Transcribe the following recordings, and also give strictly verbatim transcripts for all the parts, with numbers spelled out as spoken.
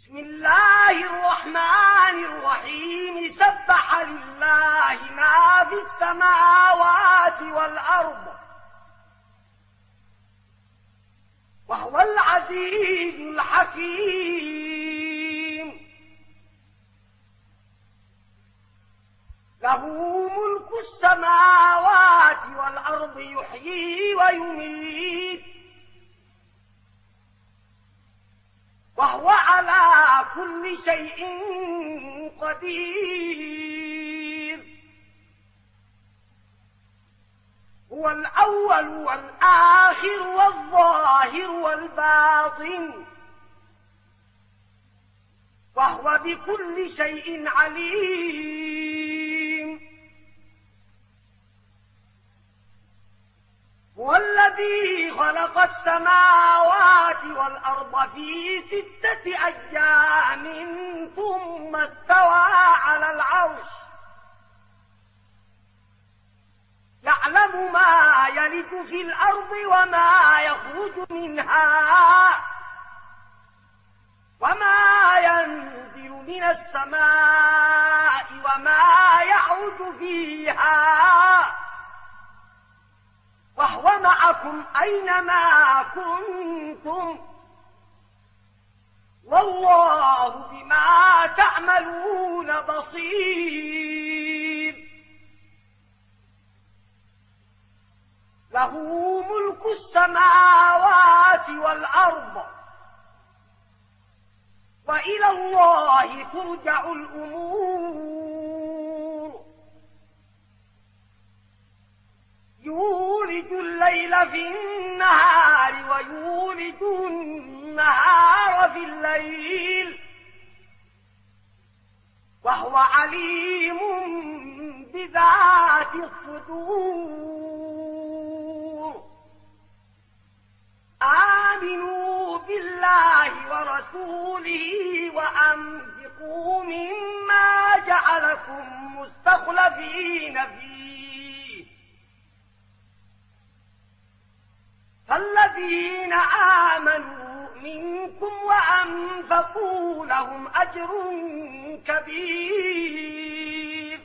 بسم الله الرحمن الرحيم سبح لله ما في السماوات والأرض وهو العزيز الحكيم له ملك السماوات والأرض يحيي ويميت وهو على كل شيء قدير هو الأول والآخر والظاهر والباطن وهو بكل شيء عليم هو الذي خلق السماوات والأرض في ستة أيام ثم استوى على العرش يعلم ما يلج في الأرض وما يخرج منها وما ينزل من السماء وما يعرج فيها وهو معكم أينما كنتم والله بما تعملون بصير له ملك السماوات والأرض وإلى الله ترجع الأمور يولج الليل في النهار ويولج النهار في الليل وهو عليم بذات الصدور آمنوا بالله ورسوله وأنفقوا مما جعلكم مستخلفين فيه فالذين آمنوا منكم وأنفقوا لهم أجر كبير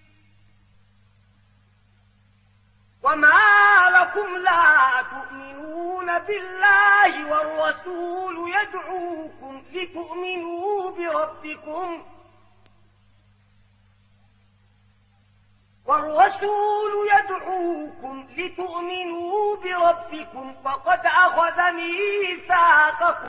وما لكم لا تؤمنون بالله والرسول يدعوكم لتؤمنوا بربكم والرسول يدعوكم لتؤمنوا بربكم وقد أخذ ميثاقكم